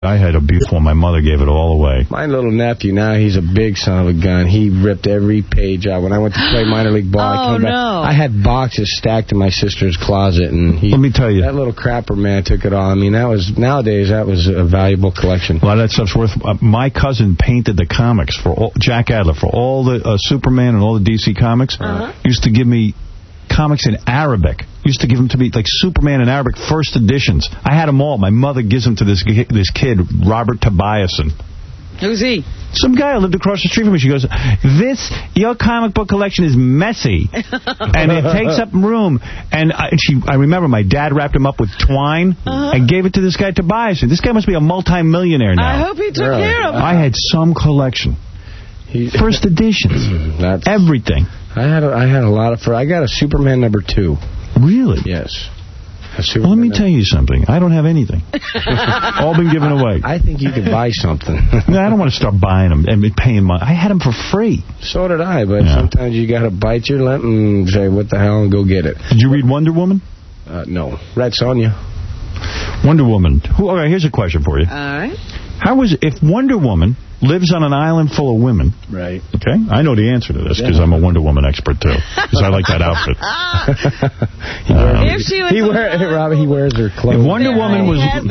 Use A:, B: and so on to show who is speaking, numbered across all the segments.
A: I had abuse when my mother gave it all away.
B: My little nephew, now he's a big son of a gun. He ripped every page out. When I went to play minor league ball, I came back. I had boxes stacked in my sister's closet, and
A: let me tell you,
B: that little crapper man took it all. I mean, nowadays that was a valuable collection.
A: A lot of that stuff's worth. My cousin painted the comics for Jack Adler for all the Superman and all the DC comics. Used to give me comics in Arabic. Used to give them to me, like Superman in Arabic, first editions. I had them all. My mother gives them to this kid, Robert Tobiason.
C: Who's he?
A: Some guy who lived across the street from me. She goes, your comic book collection is messy, and it takes up room. And I remember my dad wrapped him up with twine and gave it to this guy, Tobiason. This guy must be a multi-millionaire now.
C: I hope he took care of it.
A: I had some collection. First editions. Everything.
B: I had a lot of... I got a Superman #2.
A: Really?
B: Yes.
A: Well, let me tell you something. I don't have anything. All been given away.
B: I think you could buy something.
A: No, I don't want to start buying them and paying money. I had them for free.
B: So did I, but sometimes you got to bite your lip and say, what the hell, and go get it.
A: Did you read Wonder Woman?
B: No. Read Sonya.
A: Wonder Woman. All right, here's a question for you.
C: All right.
A: If Wonder Woman lives on an island full of women.
B: Right.
A: Okay? I know the answer to this because I'm a Wonder Woman expert, too. Because I like that outfit.
B: Robbie, he wears her clothes.
A: If Wonder Woman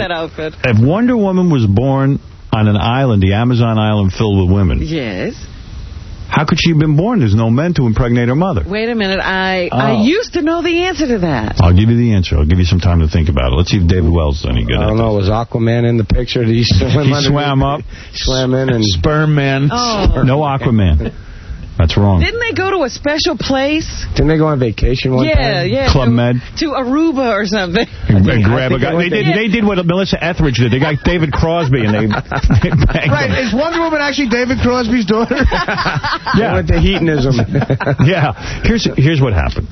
A: was born on an island, the Amazon island filled with women.
C: Yes.
A: How could she have been born? There's no men to impregnate her mother.
C: Wait a minute. I used to know the answer to that.
A: I'll give you the answer. I'll give you some time to think about it. Let's see if David Wells is any good at
B: I don't know. Was Aquaman in the picture? Did he swim
A: He swam up.
B: Swam in and...
D: Sperm Man.
C: Oh.
A: No Aquaman. That's wrong.
C: Didn't they go to a special place?
B: Didn't they go on vacation one time?
C: Yeah.
A: Club Med.
C: To Aruba or something.
A: And grab a guy. They did what Melissa Etheridge did. They got David Crosby and they banged him.
D: Is Wonder Woman actually David Crosby's daughter?
B: Yeah. Went to hedonism.
A: Yeah. Here's what happened.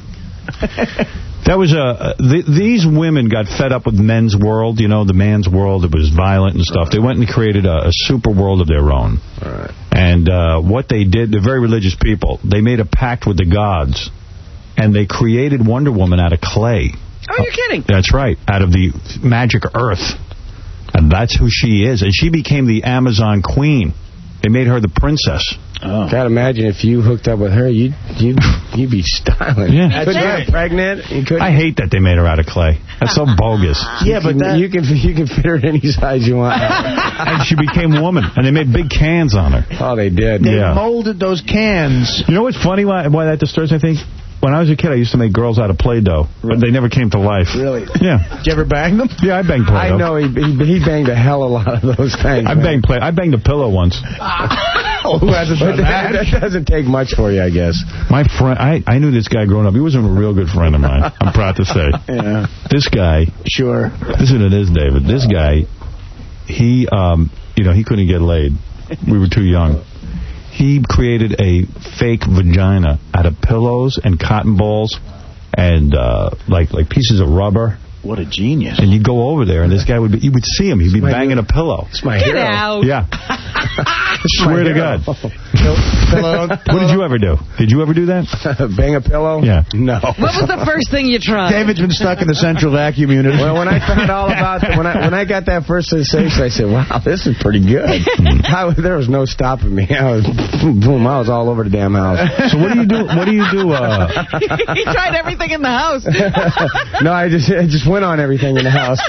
A: That was these women got fed up with Men's World, the Man's World. It was violent and stuff. They went and created a super world of their own.
B: All right.
A: And what they did, they're very religious people. They made a pact with the gods, and they created Wonder Woman out of clay.
C: Oh, you're kidding.
A: That's right, out of the magic earth. And that's who she is. And she became the Amazon queen. They made her the princess.
B: Oh. Gotta imagine if you hooked up with her, you'd be styling.
A: Yeah.
B: You couldn't get pregnant.
A: I hate that they made her out of clay. That's so bogus.
B: Yeah, but you can fit her any size you want.
A: And she became a woman, and they made big cans on her.
B: Oh, they did.
D: They molded those cans.
A: You know what's funny? Why that disturbs me? I think when I was a kid, I used to make girls out of Play-Doh, but they never came to life.
B: Really?
A: Yeah.
D: Did you ever bang them?
A: Yeah, I banged Play-Doh.
B: I know he banged a hell of a lot of those things.
A: I banged a pillow once.
D: Who hasn't done that?
B: That doesn't take much for you, I guess.
A: My friend, I knew this guy growing up. He wasn't a real good friend of mine, I'm proud to say.
D: Yeah.
A: This guy.
D: Sure.
A: This is what it is, David. This guy, he couldn't get laid. We were too young. He created a fake vagina out of pillows and cotton balls and like pieces of rubber.
D: What a genius.
A: And you'd go over there, and this guy you would see him. He'd be banging a pillow.
B: It's my
C: Get
B: hero.
C: out.
A: Yeah. Swear to God. What did you ever do? Did you ever do that?
B: Bang a pillow?
A: Yeah.
B: No.
C: What was the first thing you tried?
D: David's been stuck in the central vacuum unit.
B: Well, when I found all about when I got that first sensation, I said, "Wow, this is pretty good." There was no stopping me. I was all over the damn house.
A: So what do you do?
C: He tried everything in the house.
B: No, I just went on everything in the house.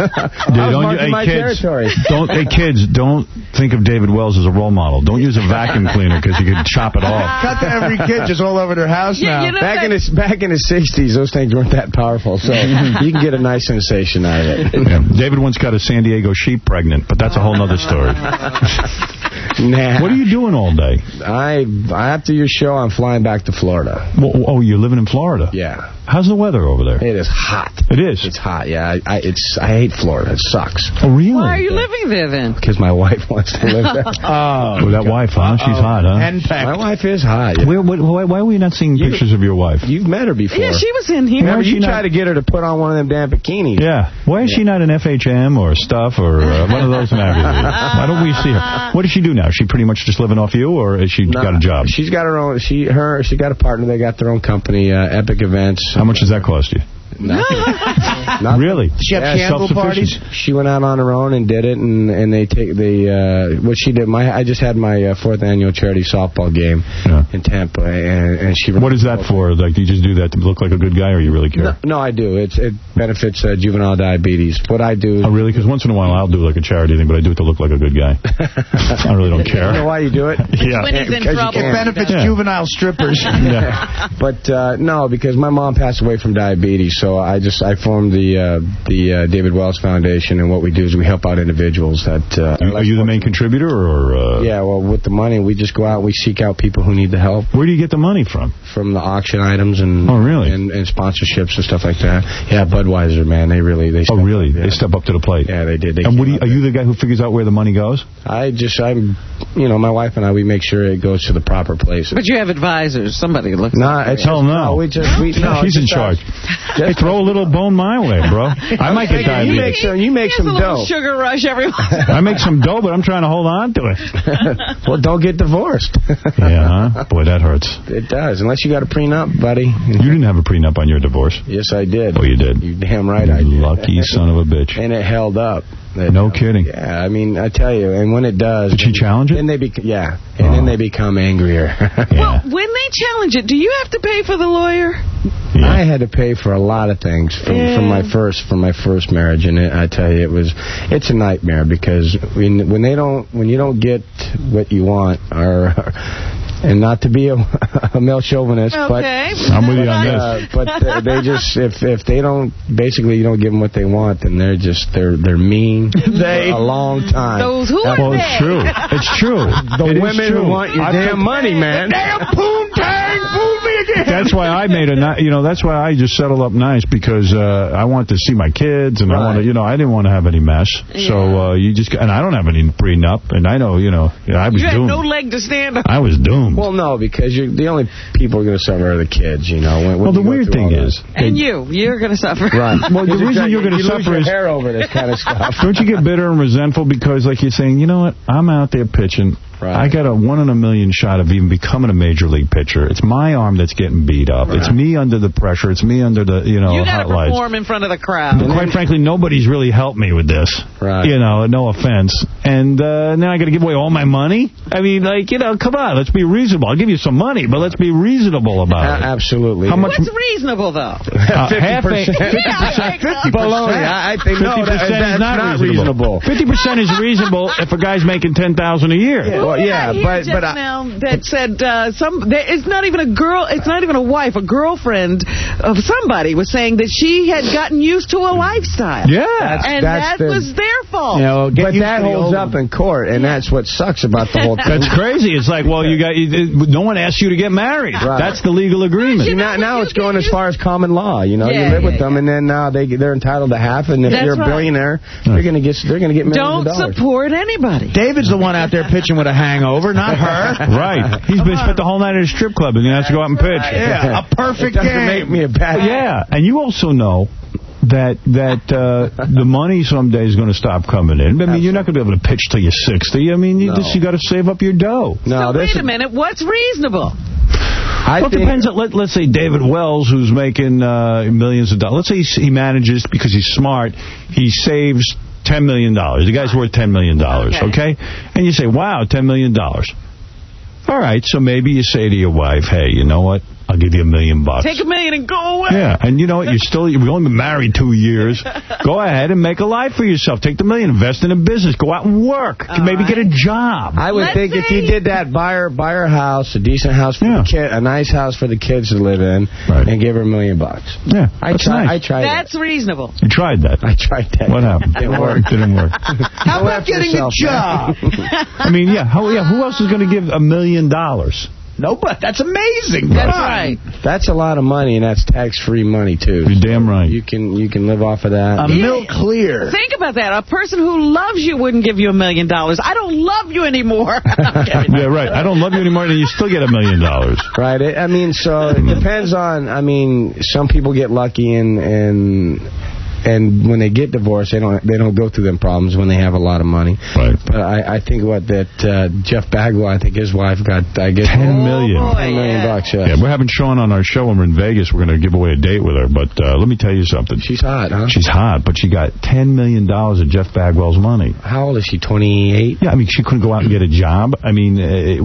A: Hey, kids, don't think of David Wells as a role model. Don't use a vacuum cleaner because you could chop it off.
D: Cut to every kid just all over their house now.
B: Back in the 60s, those things weren't that powerful, so you can get a nice sensation out of it.
A: Yeah. David once got a San Diego sheep pregnant, but that's a whole other story.
B: Nah.
A: What are you doing all day?
B: After your show, I'm flying back to Florida.
A: Oh, you're living in Florida?
B: Yeah.
A: How's the weather over there?
B: It is hot.
A: It is?
B: It's hot, yeah. I hate Florida. It sucks.
A: Oh, really?
C: Why are you living there, then?
B: Because my wife wants to live there.
A: That wife, huh? She's hot, huh?
B: My wife is hot. Yeah.
A: Why are we not seeing pictures of your wife?
B: You've met her before.
C: Yeah, she was in here.
B: Remember, you tried to get her to put on one of them damn bikinis.
A: Yeah. Why is she not in FHM or Stuff or one of those magazines? Why don't we see her? What does she do now? Is she pretty much just living off you, or has she got a job?
B: She's got her own. She got a partner. They got their own company, Epic Events.
A: How much does that cost you? Really?
D: She had candle parties?
B: She went out on her own and did it, and what she did. I just had my 4th annual charity softball game in Tampa, and she.
A: What is that for? Like, do you just do that to look like a good guy, or you really care?
B: No, I do. It benefits juvenile diabetes. What I do.
A: Oh, really? Because once in a while I'll do like a charity thing, but I do it to look like a good guy. I really don't care.
B: You know why you do it?
A: Yeah.
C: When he's in trouble.
D: It benefits juvenile strippers.
A: Yeah.
B: But no, because my mom passed away from diabetes, so I formed the David Wells Foundation, and what we do is we help out individuals that.
A: Are you the main contributor, or?
B: Yeah, well, with the money, we just go out, we seek out people who need the help.
A: Where do you get the money from?
B: From the auction items and and sponsorships and stuff like that. Yeah, Budweiser, man, they step up, yeah.
A: They step up to the plate.
B: Yeah, they did.
A: And are you the guy who figures out where the money goes?
B: My wife and I, we make sure it goes to the proper place.
C: But you have advisors. Somebody looks.
A: Hell no. She's in charge. Hey, throw a little bone my way, bro. I might get diabetes.
B: You make some dough.
C: Sugar rush every once.
A: I make some dough, but I'm trying to hold on to it.
B: Well, don't get divorced.
A: Yeah, huh? Boy, that hurts.
B: It does, unless you got a prenup, buddy.
A: You didn't have a prenup on your divorce.
B: Yes, I did.
A: Oh, you did?
B: You damn right I did.
A: Lucky son of a bitch.
B: And it held up.
A: No kidding.
B: Yeah, I mean, I tell you, and when it does...
A: Did she challenge it?
B: Then then they become angrier.
C: Well, when they challenge it, do you have to pay for the lawyer?
B: Yeah. I had to pay for a lot of things from my first marriage, and I tell you, it's a nightmare, because when you don't get what you want, and not to be a male chauvinist, but
A: I'm with you on this.
B: But they just if they don't, basically you don't give them what they want, then they're mean for a long time.
C: Those who are
A: it's true. It's true.
B: The women who want your damn money, man.
D: Damn poontang, fool me again.
A: That's why I that's why I just settled up nice, because I want to see my kids, and I want to, I didn't want to have any mess. Yeah. So and I don't have any prenup, and I know, I was doomed.
C: You had no leg to stand on.
A: I was doomed.
B: Well, no, because the only people who are going to suffer are the kids, When
A: the weird thing is...
C: And you're going to suffer.
B: Right.
A: Well, the reason you're going to suffer is...
B: hair over this kind of stuff.
A: Don't you get bitter and resentful because, like, you're saying, you know what, I'm out there pitching. Right. I got a 1 in a million shot of even becoming a major league pitcher. It's my arm that's getting beat up. Right. It's me under the pressure. It's me under the,
C: you got to perform in front of the crowd.
A: And quite frankly, nobody's really helped me with this.
B: Right.
A: No offense. And now I got to give away all my money? I mean, come on, let's be reasonable. I'll give you some money, but let's be reasonable about it.
B: Absolutely.
C: What's reasonable, though?
A: 50%.
B: 50%. Baloney. I think
A: 50% is not reasonable. 50% is reasonable if a guy's making $10,000 a year.
B: Yeah. Well, yeah, but
C: now that said it's not even a girl, it's not even a wife, a girlfriend of somebody was saying that she had gotten used to a lifestyle.
A: Yeah,
C: that was their fault.
B: But that holds up in court, and that's what sucks about the whole thing.
A: That's crazy. It's like, well, no one asked you to get married. Right. That's the legal agreement.
B: Now it's going as far as common law. You live with them, and then now they're entitled to half. And if you're a billionaire, they're going to get millions of dollars.
C: Don't support anybody.
D: David's the one out there pitching with a hangover, not her.
A: Right. He's been spent the whole night at a strip club, and he has to go out and pitch.
D: Yeah, a perfect game.
B: Make me a bad.
A: Yeah, and you also know that the money someday is going to stop coming in. I mean, you're not going to be able to pitch till you're 60. I mean, you got to save up your dough.
C: No, wait a minute. What's reasonable?
A: It depends. Let's say David Wells, who's making millions of dollars. Let's say he manages, because he's smart, he saves $10 million. The guy's worth $10 million, okay? And you say, wow, $10 million. All right, so maybe you say to your wife, hey, you know what? I'll give you $1 million.
C: Take $1 million and go away.
A: Yeah, and you know what? We've only been married 2 years. Go ahead and make a life for yourself. Take the $1 million, invest in a business, go out and work. Maybe get a job.
B: I would think if you did that, buy her a house, a decent house for the kid, a nice house for the kids to live in, and give her $1 million.
A: Yeah, I
B: tried.
C: That's reasonable.
A: You tried that.
B: I tried that.
A: What happened? It didn't work.
D: How about getting a job?
A: I mean, who else is going to give $1 million?
D: Nobody. That's amazing.
C: That's right.
B: That's a lot of money, and that's tax-free money, too.
A: You're damn right.
B: You can live off of that.
D: A mil clear.
C: Think about that. A person who loves you wouldn't give you $1 million. I don't love you anymore.
A: Yeah, right. I don't love you anymore, and you still get $1 million.
B: Right. So it depends on, some people get lucky and and when they get divorced, they don't go through them problems when they have a lot of money.
A: Right.
B: But I think Jeff Bagwell, I think his wife got, I guess,
A: $10 million.
B: $10 million bucks. Yes.
A: Yeah, we're having Sean on our show when we're in Vegas. We're going to give away a date with her. But let me tell you something.
B: She's hot, huh?
A: She's hot, but she got $10 million of Jeff Bagwell's money.
B: How old is she? 28?
A: Yeah, I mean, she couldn't go out and get a job. I mean,